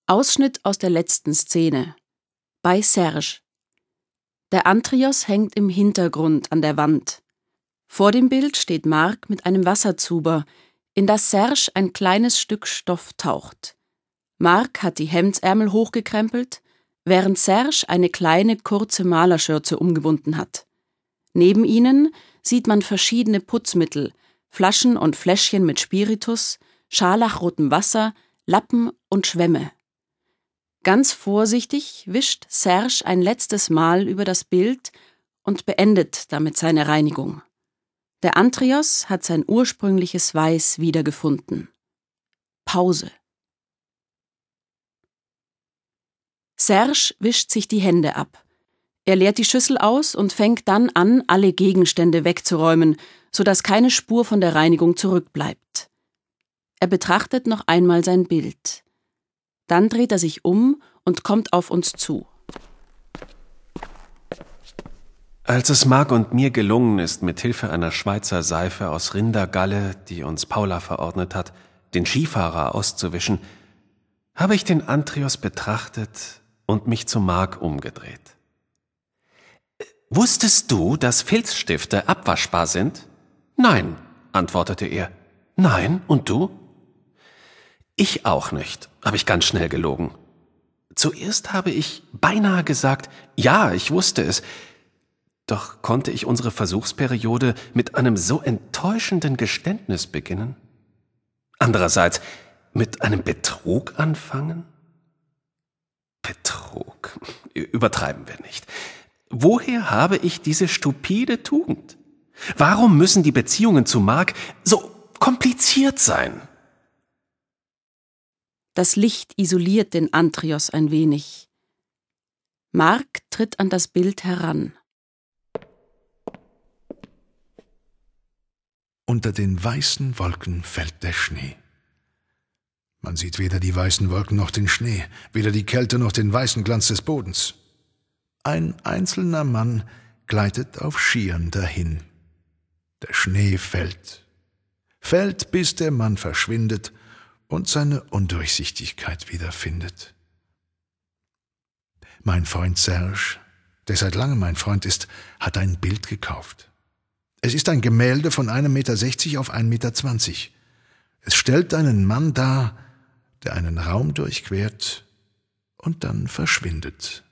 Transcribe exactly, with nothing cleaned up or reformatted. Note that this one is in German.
Ausschnitt aus der letzten Szene. Bei Serge. Der Antrios hängt im Hintergrund an der Wand. Vor dem Bild steht Marc mit einem Wasserzuber, in das Serge ein kleines Stück Stoff taucht. Marc hat die Hemdsärmel hochgekrempelt, während Serge eine kleine, kurze Malerschürze umgebunden hat. Neben ihnen sieht man verschiedene Putzmittel, Flaschen und Fläschchen mit Spiritus, scharlachrotem Wasser, Lappen und Schwämme. Ganz vorsichtig wischt Serge ein letztes Mal über das Bild und beendet damit seine Reinigung. Der Antrios hat sein ursprüngliches Weiß wiedergefunden. Pause. Serge wischt sich die Hände ab. Er leert die Schüssel aus und fängt dann an, alle Gegenstände wegzuräumen, sodass keine Spur von der Reinigung zurückbleibt. Er betrachtet noch einmal sein Bild. Dann dreht er sich um und kommt auf uns zu. Als es Marc und mir gelungen ist, mit Hilfe einer Schweizer Seife aus Rindergalle, die uns Paula verordnet hat, den Skifahrer auszuwischen, habe ich den Antrios betrachtet und mich zu Marc umgedreht. »Wusstest du, dass Filzstifte abwaschbar sind?« »Nein«, antwortete er. »Nein, und du?« »Ich auch nicht«, habe ich ganz schnell gelogen. Zuerst habe ich beinahe gesagt, ja, ich wusste es. Doch konnte ich unsere Versuchsperiode mit einem so enttäuschenden Geständnis beginnen? Andererseits, mit einem Betrug anfangen? Betrug, übertreiben wir nicht. Woher habe ich diese stupide Tugend? Warum müssen die Beziehungen zu Marc so kompliziert sein? Das Licht isoliert den Antrios ein wenig. Marc tritt an das Bild heran. Unter den weißen Wolken fällt der Schnee. Man sieht weder die weißen Wolken noch den Schnee, weder die Kälte noch den weißen Glanz des Bodens. Ein einzelner Mann gleitet auf Skiern dahin. Der Schnee fällt. Fällt, bis der Mann verschwindet und seine Undurchsichtigkeit wiederfindet. Mein Freund Serge, der seit langem mein Freund ist, hat ein Bild gekauft. Es ist ein Gemälde von einem Meter sechzig auf ein Meter zwanzig. Es stellt einen Mann dar, der einen Raum durchquert und dann verschwindet.